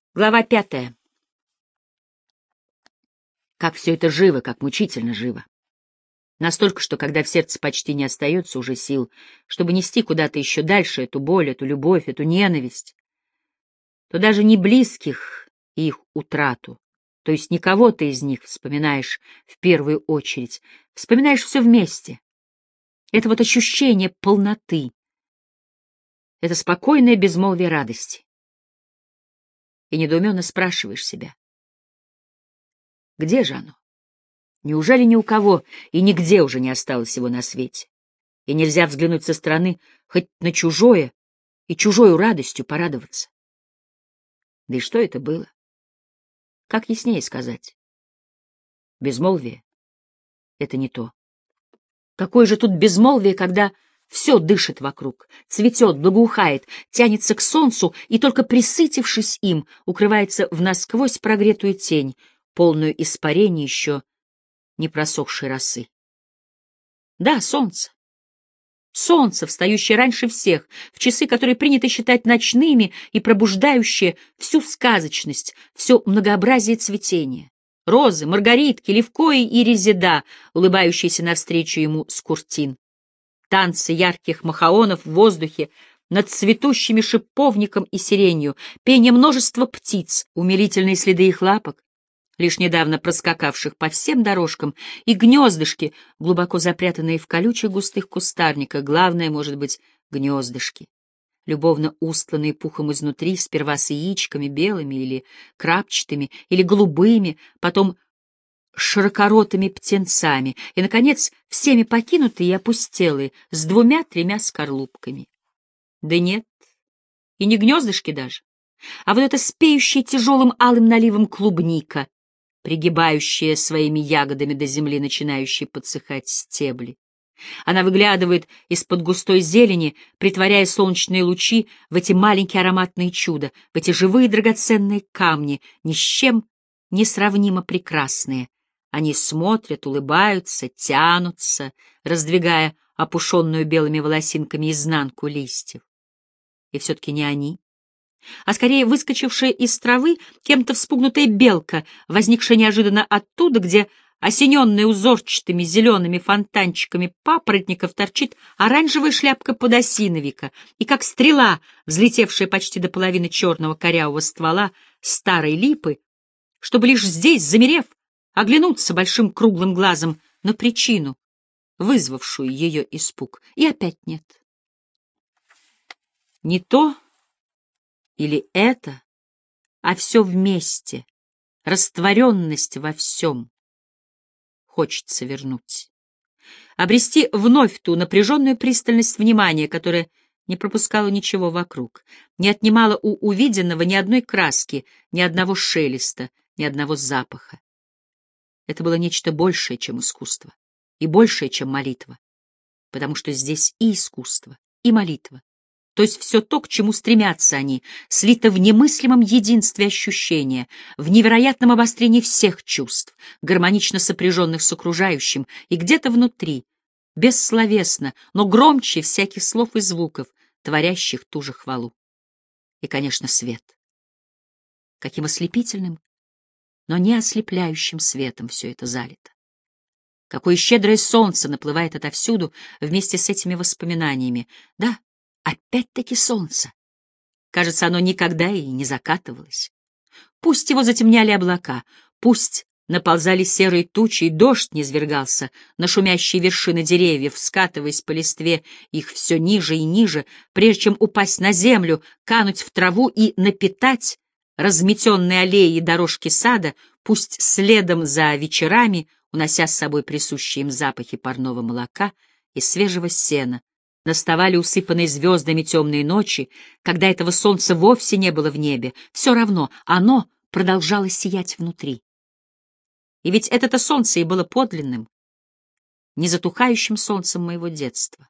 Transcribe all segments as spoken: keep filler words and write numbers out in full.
Глава пятая. Как все это живо, как мучительно живо. Настолько, что когда в сердце почти не остается уже сил, чтобы нести куда-то еще дальше эту боль, эту любовь, эту ненависть, то даже не близких и их утрату, то есть никого ты из них вспоминаешь в первую очередь, вспоминаешь все вместе. Это вот ощущение полноты, это спокойное безмолвие радости. И недоуменно спрашиваешь себя, где же оно? Неужели ни у кого и нигде уже не осталось его на свете? И нельзя взглянуть со стороны хоть на чужое и чужою радостью порадоваться? Да и что это было? Как яснее сказать? Безмолвие — это не то. Какое же тут безмолвие, когда все дышит вокруг, цветет, благоухает, тянется к солнцу и, только присытившись им, укрывается в насквозь прогретую тень, полную испарений еще не просохшей росы. Да, солнце. Солнце, встающее раньше всех, в часы, которые принято считать ночными и пробуждающее всю сказочность, все многообразие цветения. Розы, маргаритки, левкои и резеда, улыбающиеся навстречу ему с куртин. Танцы ярких махаонов в воздухе над цветущими шиповником и сиренью, пение множества птиц, умилительные следы их лапок, лишь недавно проскакавших по всем дорожкам, и гнездышки, глубоко запрятанные в колючих густых кустарниках, главное, может быть, гнездышки, любовно устланные пухом изнутри, сперва с яичками белыми или крапчатыми, или голубыми, потом широкоротыми птенцами, и, наконец, всеми покинутые и опустелые, с двумя-тремя скорлупками. Да нет, и не гнездышки даже, а вот это спеющая тяжелым алым наливом клубника, пригибающая своими ягодами до земли начинающие подсыхать стебли. Она выглядывает из-под густой зелени, притворяя солнечные лучи в эти маленькие ароматные чуда, в эти живые драгоценные камни, ни с чем несравнимо прекрасные. Они смотрят, улыбаются, тянутся, раздвигая опушенную белыми волосинками изнанку листьев. И все-таки не они, а скорее выскочившая из травы кем-то вспугнутая белка, возникшая неожиданно оттуда, где, осененная узорчатыми зелеными фонтанчиками папоротников, торчит оранжевая шляпка подосиновика, и как стрела, взлетевшая почти до половины черного корявого ствола старой липы, чтобы лишь здесь, замерев, оглянуться большим круглым глазом на причину, вызвавшую ее испуг. И опять нет. Не то или это, а все вместе, растворенность во всем хочется вернуть. Обрести вновь ту напряженную пристальность внимания, которая не пропускала ничего вокруг, не отнимала у увиденного ни одной краски, ни одного шелеста, ни одного запаха. Это было нечто большее, чем искусство, и большее, чем молитва, потому что здесь и искусство, и молитва. То есть все то, к чему стремятся они, слито в немыслимом единстве ощущения, в невероятном обострении всех чувств, гармонично сопряженных с окружающим, и где-то внутри, бессловесно, но громче всяких слов и звуков, творящих ту же хвалу. И, конечно, свет. Каким ослепительным, но не ослепляющим светом все это залито. Какое щедрое солнце наплывает отовсюду вместе с этими воспоминаниями. Да, опять-таки солнце. Кажется, оно никогда и не закатывалось. Пусть его затемняли облака, пусть наползали серые тучи, и дождь низвергался на шумящие вершины деревьев, скатываясь по листве их все ниже и ниже, прежде чем упасть на землю, кануть в траву и напитать разметенные аллеи и дорожки сада, пусть следом за вечерами, унося с собой присущие им запахи парного молока и свежего сена, наставали усыпанные звездами темные ночи, когда этого солнца вовсе не было в небе, все равно оно продолжало сиять внутри. И ведь это-то солнце и было подлинным, незатухающим солнцем моего детства.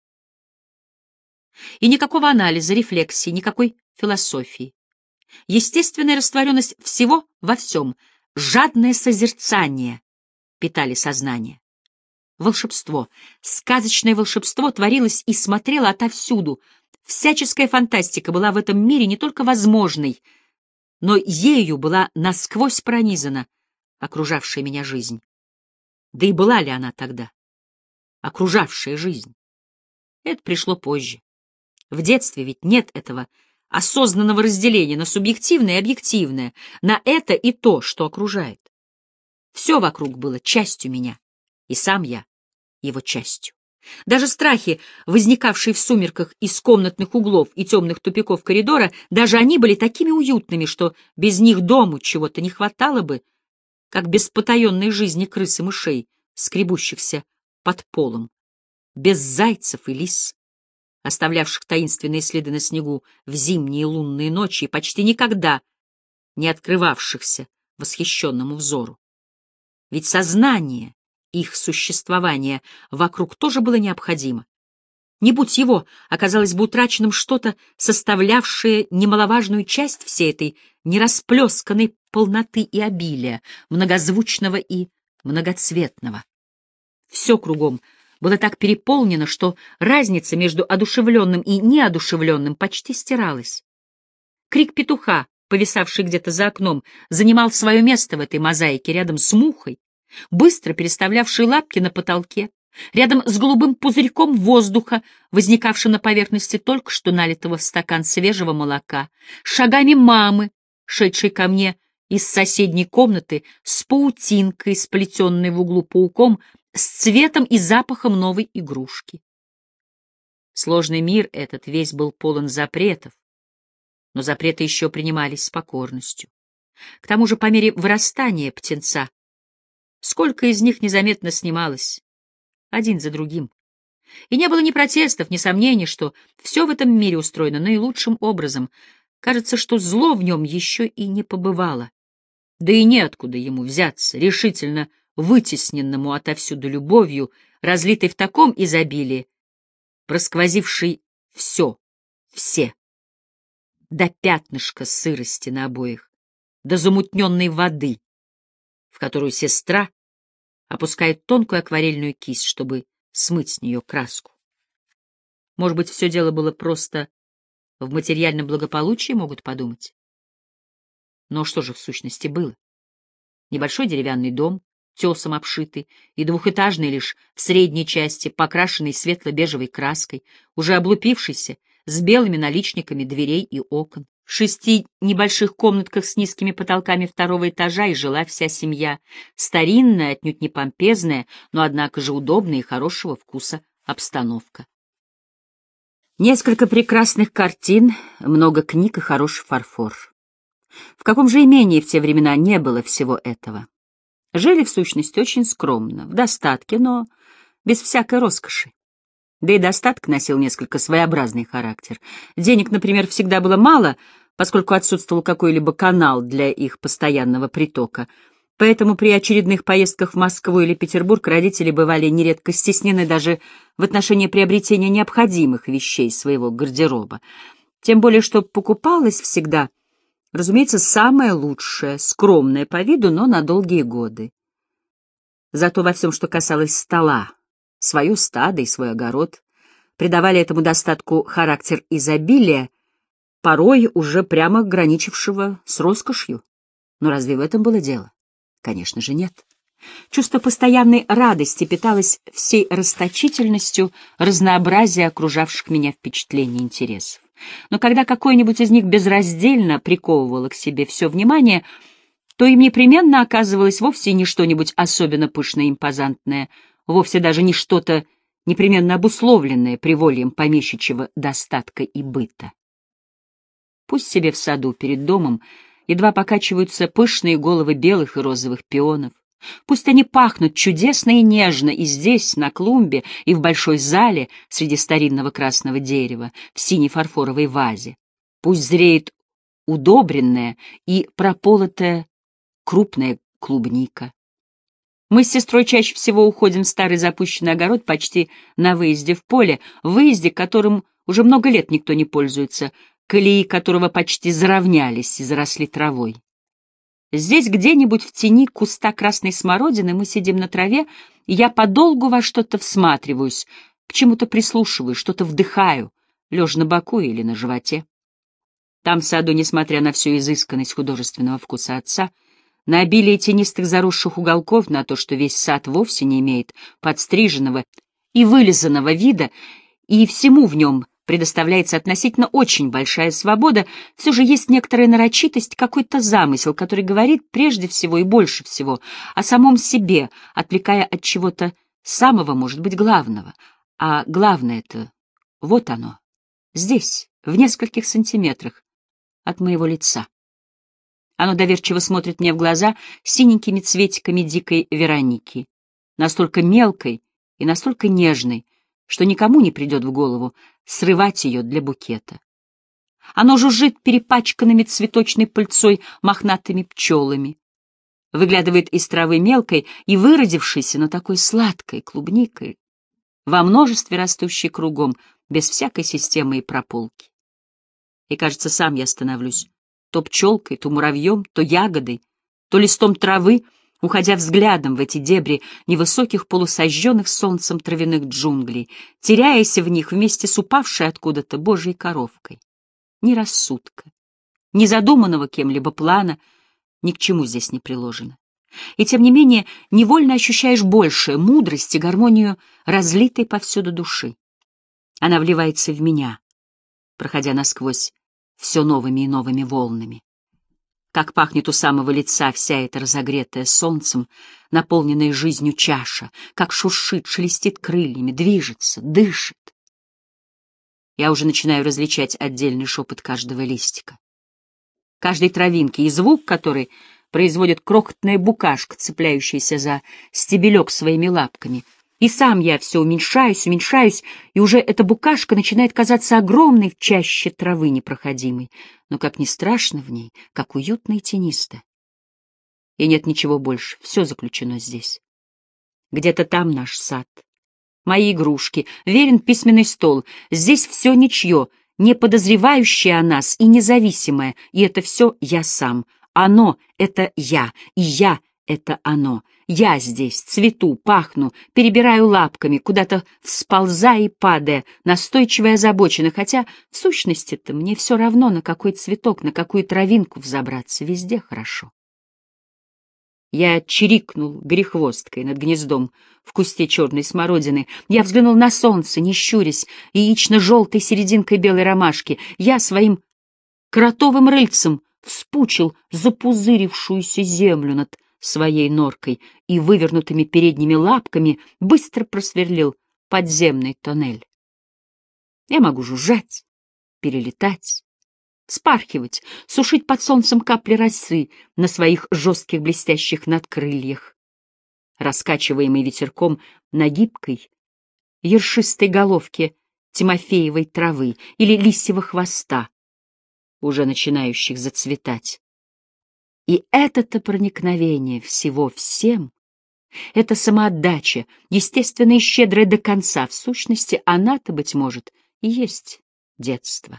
И никакого анализа, рефлексии, никакой философии. Естественная растворенность всего во всем, жадное созерцание питали сознание. Волшебство, сказочное волшебство творилось и смотрело отовсюду. Всяческая фантастика была в этом мире не только возможной, но ею была насквозь пронизана окружавшая меня жизнь. Да и была ли она тогда, окружавшая жизнь? Это пришло позже. В детстве ведь нет этого осознанного разделения на субъективное и объективное, на это и то, что окружает. Все вокруг было частью меня, и сам я его частью. Даже страхи, возникавшие в сумерках из комнатных углов и темных тупиков коридора, даже они были такими уютными, что без них дому чего-то не хватало бы, как без потаенной жизни крыс и мышей, скребущихся под полом, без зайцев и лис, оставлявших таинственные следы на снегу в зимние лунные ночи и почти никогда не открывавшихся восхищенному взору. Ведь сознание их существования вокруг тоже было необходимо. Не будь его, оказалось бы утраченным что-то, составлявшее немаловажную часть всей этой нерасплесканной полноты и обилия, многозвучного и многоцветного. Все кругом было так переполнено, что разница между одушевленным и неодушевленным почти стиралась. Крик петуха, повисавший где-то за окном, занимал свое место в этой мозаике рядом с мухой, быстро переставлявшей лапки на потолке, рядом с голубым пузырьком воздуха, возникавшим на поверхности только что налитого в стакан свежего молока, шагами мамы, шедшей ко мне из соседней комнаты с паутинкой, сплетенной в углу пауком, с цветом и запахом новой игрушки. Сложный мир этот весь был полон запретов, но запреты еще принимались с покорностью. К тому же по мере вырастания птенца сколько из них незаметно снималось, один за другим. И не было ни протестов, ни сомнений, что все в этом мире устроено наилучшим образом. Кажется, что зло в нем еще и не побывало. Да и неоткуда ему взяться, решительно вытесненному отовсюду любовью, разлитой в таком изобилии, просквозившей все, все, до пятнышка сырости на обоих, до замутненной воды, в которую сестра опускает тонкую акварельную кисть, чтобы смыть с нее краску. Может быть, все дело было просто в материальном благополучии, могут подумать. Но что же в сущности было? Небольшой деревянный дом, тесом обшитый, и двухэтажный лишь в средней части, покрашенный светло-бежевой краской, уже облупившийся, с белыми наличниками дверей и окон. В шести небольших комнатках с низкими потолками второго этажа и жила вся семья, старинная, отнюдь не помпезная, но однако же удобная и хорошего вкуса обстановка. Несколько прекрасных картин, много книг и хороший фарфор. В каком же имении в те времена не было всего этого? Жили, в сущности, очень скромно, в достатке, но без всякой роскоши. Да и достаток носил несколько своеобразный характер. Денег, например, всегда было мало, поскольку отсутствовал какой-либо канал для их постоянного притока. Поэтому при очередных поездках в Москву или Петербург родители бывали нередко стеснены даже в отношении приобретения необходимых вещей своего гардероба. Тем более, что покупалось всегда, разумеется, самое лучшее, скромное по виду, но на долгие годы. Зато во всем, что касалось стола, свое стадо и свой огород, придавали этому достатку характер изобилия, порой уже прямо граничившего с роскошью. Но разве в этом было дело? Конечно же, нет. Чувство постоянной радости питалось всей расточительностью разнообразия окружавших меня впечатлений и интересов. Но когда какой-нибудь из них безраздельно приковывало к себе все внимание, то им непременно оказывалось вовсе не что-нибудь особенно пышное и импозантное, вовсе даже не что-то непременно обусловленное привольем помещичьего достатка и быта. Пусть себе в саду перед домом едва покачиваются пышные головы белых и розовых пионов, пусть они пахнут чудесно и нежно и здесь, на клумбе, и в большой зале среди старинного красного дерева, в синей фарфоровой вазе, пусть зреет удобренная и прополотая крупная клубника. Мы с сестрой чаще всего уходим в старый запущенный огород почти на выезде в поле, выезде, которым уже много лет никто не пользуется, колеи которого почти заровнялись и заросли травой. Здесь где-нибудь в тени куста красной смородины мы сидим на траве, и я подолгу во что-то всматриваюсь, к чему-то прислушиваюсь, что-то вдыхаю, лежа на боку или на животе. Там, в саду, несмотря на всю изысканность художественного вкуса отца, на обилие тенистых заросших уголков, на то, что весь сад вовсе не имеет подстриженного и вылизанного вида, и всему в нем предоставляется относительно очень большая свобода, все же есть некоторая нарочитость, какой-то замысел, который говорит прежде всего и больше всего о самом себе, отвлекая от чего-то самого, может быть, главного. А главное-то вот оно, здесь, в нескольких сантиметрах от моего лица. Оно доверчиво смотрит мне в глаза синенькими цветиками дикой Вероники, настолько мелкой и настолько нежной, что никому не придет в голову срывать ее для букета. Оно жужжит перепачканными цветочной пыльцой мохнатыми пчелами, выглядывает из травы мелкой и выродившейся, но такой сладкой клубникой, во множестве растущей кругом, без всякой системы и прополки. И, кажется, сам я становлюсь то пчелкой, то муравьем, то ягодой, то листом травы, уходя взглядом в эти дебри невысоких полусожженных солнцем травяных джунглей, теряясь в них вместе с упавшей откуда-то божьей коровкой. Ни рассудка, ни задуманного кем-либо плана ни к чему здесь не приложено. И тем не менее невольно ощущаешь большее мудрость и гармонию разлитой повсюду души. Она вливается в меня, проходя насквозь все новыми и новыми волнами. Как пахнет у самого лица вся эта разогретая солнцем, наполненная жизнью чаша, как шуршит, шелестит крыльями, движется, дышит. Я уже начинаю различать отдельный шепот каждого листика, каждой травинки, и звук, который производит крохотная букашка, цепляющаяся за стебелек своими лапками. И сам я все уменьшаюсь, уменьшаюсь, и уже эта букашка начинает казаться огромной в чаще травы непроходимой, но как ни страшно в ней, как уютно и тенисто. И нет ничего больше, все заключено здесь. Где-то там наш сад, мои игрушки, верен письменный стол, здесь все ничье, не подозревающее о нас и независимое, и это все я сам. Оно — это я, и я — это оно. Я здесь цвету, пахну, перебираю лапками, куда-то всползая и падая, настойчиво и озабоченно, хотя в сущности-то мне все равно, на какой цветок, на какую травинку взобраться, везде хорошо. Я чирикнул грехвосткой над гнездом в кусте черной смородины. Я взглянул на солнце, не щурясь, яично-желтой серединкой белой ромашки. Я своим кротовым рыльцем вспучил запузырившуюся землю над своей норкой и вывернутыми передними лапками быстро просверлил подземный тоннель. Я могу жужжать, перелетать, спархивать, сушить под солнцем капли росы на своих жестких блестящих надкрыльях, раскачиваемый ветерком на гибкой, ершистой головке тимофеевой травы или лисьего хвоста, уже начинающих зацветать. И это-то проникновение всего всем, эта самоотдача, естественная и щедрая до конца, в сущности, она-то, быть может, и есть детство.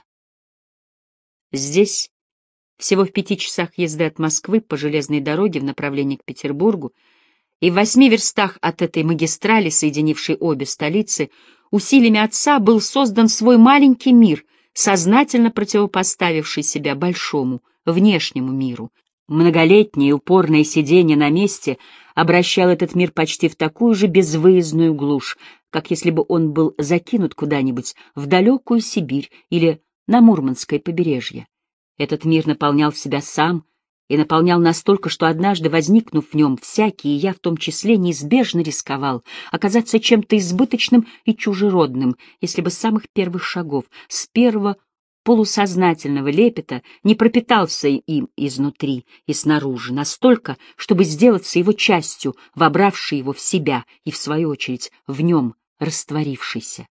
Здесь, всего в пяти часах езды от Москвы по железной дороге в направлении к Петербургу, и в восьми верстах от этой магистрали, соединившей обе столицы, усилиями отца был создан свой маленький мир, сознательно противопоставивший себя большому, внешнему миру. Многолетнее упорное сидение на месте обращал этот мир почти в такую же безвыездную глушь, как если бы он был закинут куда-нибудь в далекую Сибирь или на Мурманское побережье. Этот мир наполнял себя сам и наполнял настолько, что однажды, возникнув в нем, всякий, и я в том числе, неизбежно рисковал оказаться чем-то избыточным и чужеродным, если бы с самых первых шагов, с первого полусознательного лепета не пропитался им изнутри и снаружи настолько, чтобы сделаться его частью, вобравшей его в себя и, в свою очередь, в нем растворившейся.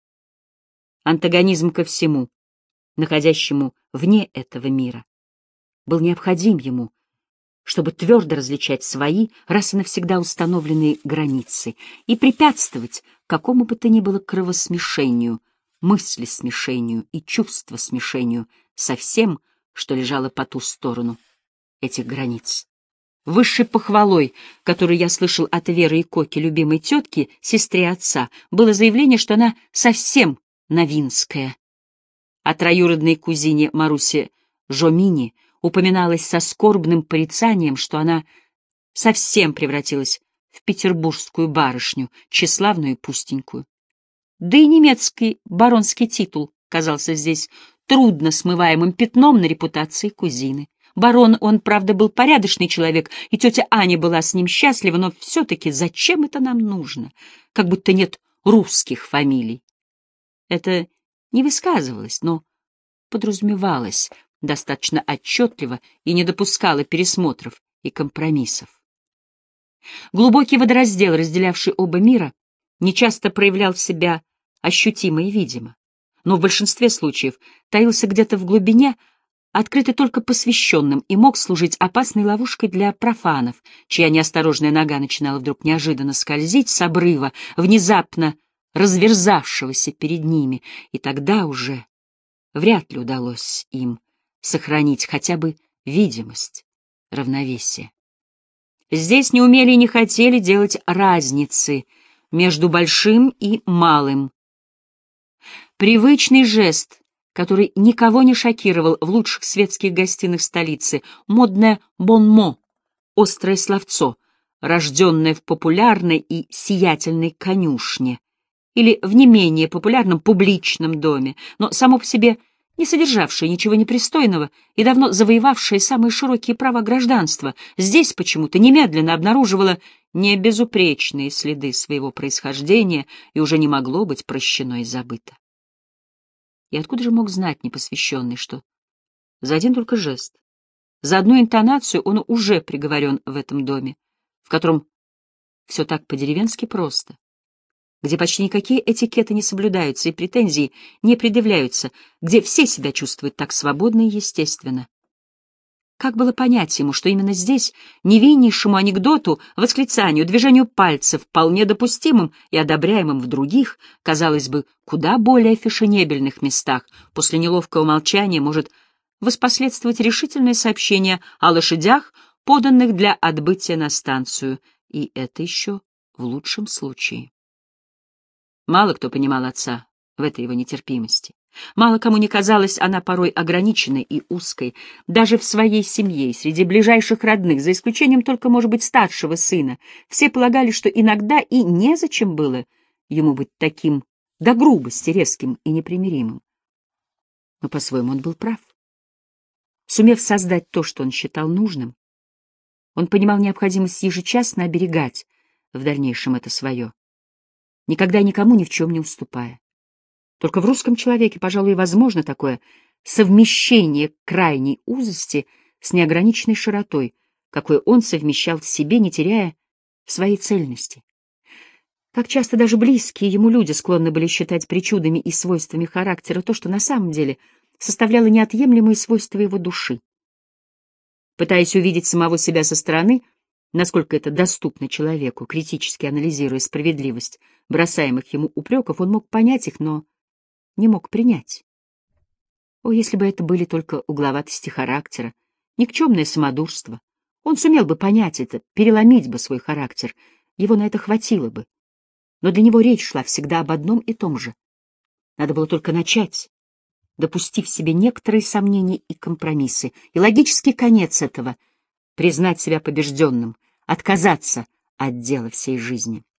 Антагонизм ко всему, находящему вне этого мира, был необходим ему, чтобы твердо различать свои, раз и навсегда установленные границы и препятствовать какому бы то ни было кровосмешению, мыслесмешению и чувствосмешению со всем, что лежало по ту сторону этих границ. Высшей похвалой, которую я слышал от Веры и Коки, любимой тетки, сестре отца, было заявление, что она совсем новинская. А троюродной кузине Марусе Жомини упоминалось со скорбным порицанием, что она совсем превратилась в петербургскую барышню, тщеславную и пустенькую. Да и немецкий баронский титул казался здесь трудно смываемым пятном на репутации кузины. Барон, он, правда, был порядочный человек, и тетя Аня была с ним счастлива, но все-таки зачем это нам нужно? Как будто нет русских фамилий. Это не высказывалось, но подразумевалось достаточно отчетливо и не допускало пересмотров и компромиссов. Глубокий водораздел, разделявший оба мира, нечасто проявлял себя ощутимо и видимо, но в большинстве случаев таился где-то в глубине, открытый только посвященным, и мог служить опасной ловушкой для профанов, чья неосторожная нога начинала вдруг неожиданно скользить с обрыва, внезапно разверзавшегося перед ними, и тогда уже вряд ли удалось им сохранить хотя бы видимость равновесия. Здесь не умели и не хотели делать разницы между большим и малым. Привычный жест, который никого не шокировал в лучших светских гостиных столицы, модное бонмо, острое словцо, рожденное в популярной и сиятельной конюшне или в не менее популярном публичном доме, но само по себе не содержавшее ничего непристойного и давно завоевавшее самые широкие права гражданства, здесь почему-то немедленно обнаруживало небезупречные следы своего происхождения и уже не могло быть прощено и забыто. И откуда же мог знать непосвященный, что за один только жест, за одну интонацию он уже приговорен в этом доме, в котором все так по-деревенски просто, где почти никакие этикеты не соблюдаются и претензии не предъявляются, где все себя чувствуют так свободно и естественно. Как было понять ему, что именно здесь невиннейшему анекдоту, восклицанию, движению пальцев, вполне допустимым и одобряемым в других, казалось бы, куда более фешенебельных местах, после неловкого молчания может воспоследствовать решительное сообщение о лошадях, поданных для отбытия на станцию, и это еще в лучшем случае. Мало кто понимал отца в этой его нетерпимости. Мало кому не казалась она порой ограниченной и узкой, даже в своей семье и среди ближайших родных, за исключением только, может быть, старшего сына. Все полагали, что иногда и незачем было ему быть таким до грубости резким и непримиримым. Но по-своему он был прав. Сумев создать то, что он считал нужным, он понимал необходимость ежечасно оберегать в дальнейшем это свое, никогда и никому ни в чем не уступая. Только в русском человеке, пожалуй, возможно такое совмещение крайней узости с неограниченной широтой, какое он совмещал в себе, не теряя своей цельности. Как часто даже близкие ему люди склонны были считать причудами и свойствами характера то, что на самом деле составляло неотъемлемые свойства его души. Пытаясь увидеть самого себя со стороны, насколько это доступно человеку, критически анализируя справедливость бросаемых ему упреков, он мог понять их, но не мог принять. О, если бы это были только угловатости характера, никчемное самодурство, он сумел бы понять это, переломить бы свой характер, его на это хватило бы. Но для него речь шла всегда об одном и том же. Надо было только начать, допустив в себе некоторые сомнения и компромиссы, и логический конец этого — признать себя побежденным, отказаться от дела всей жизни.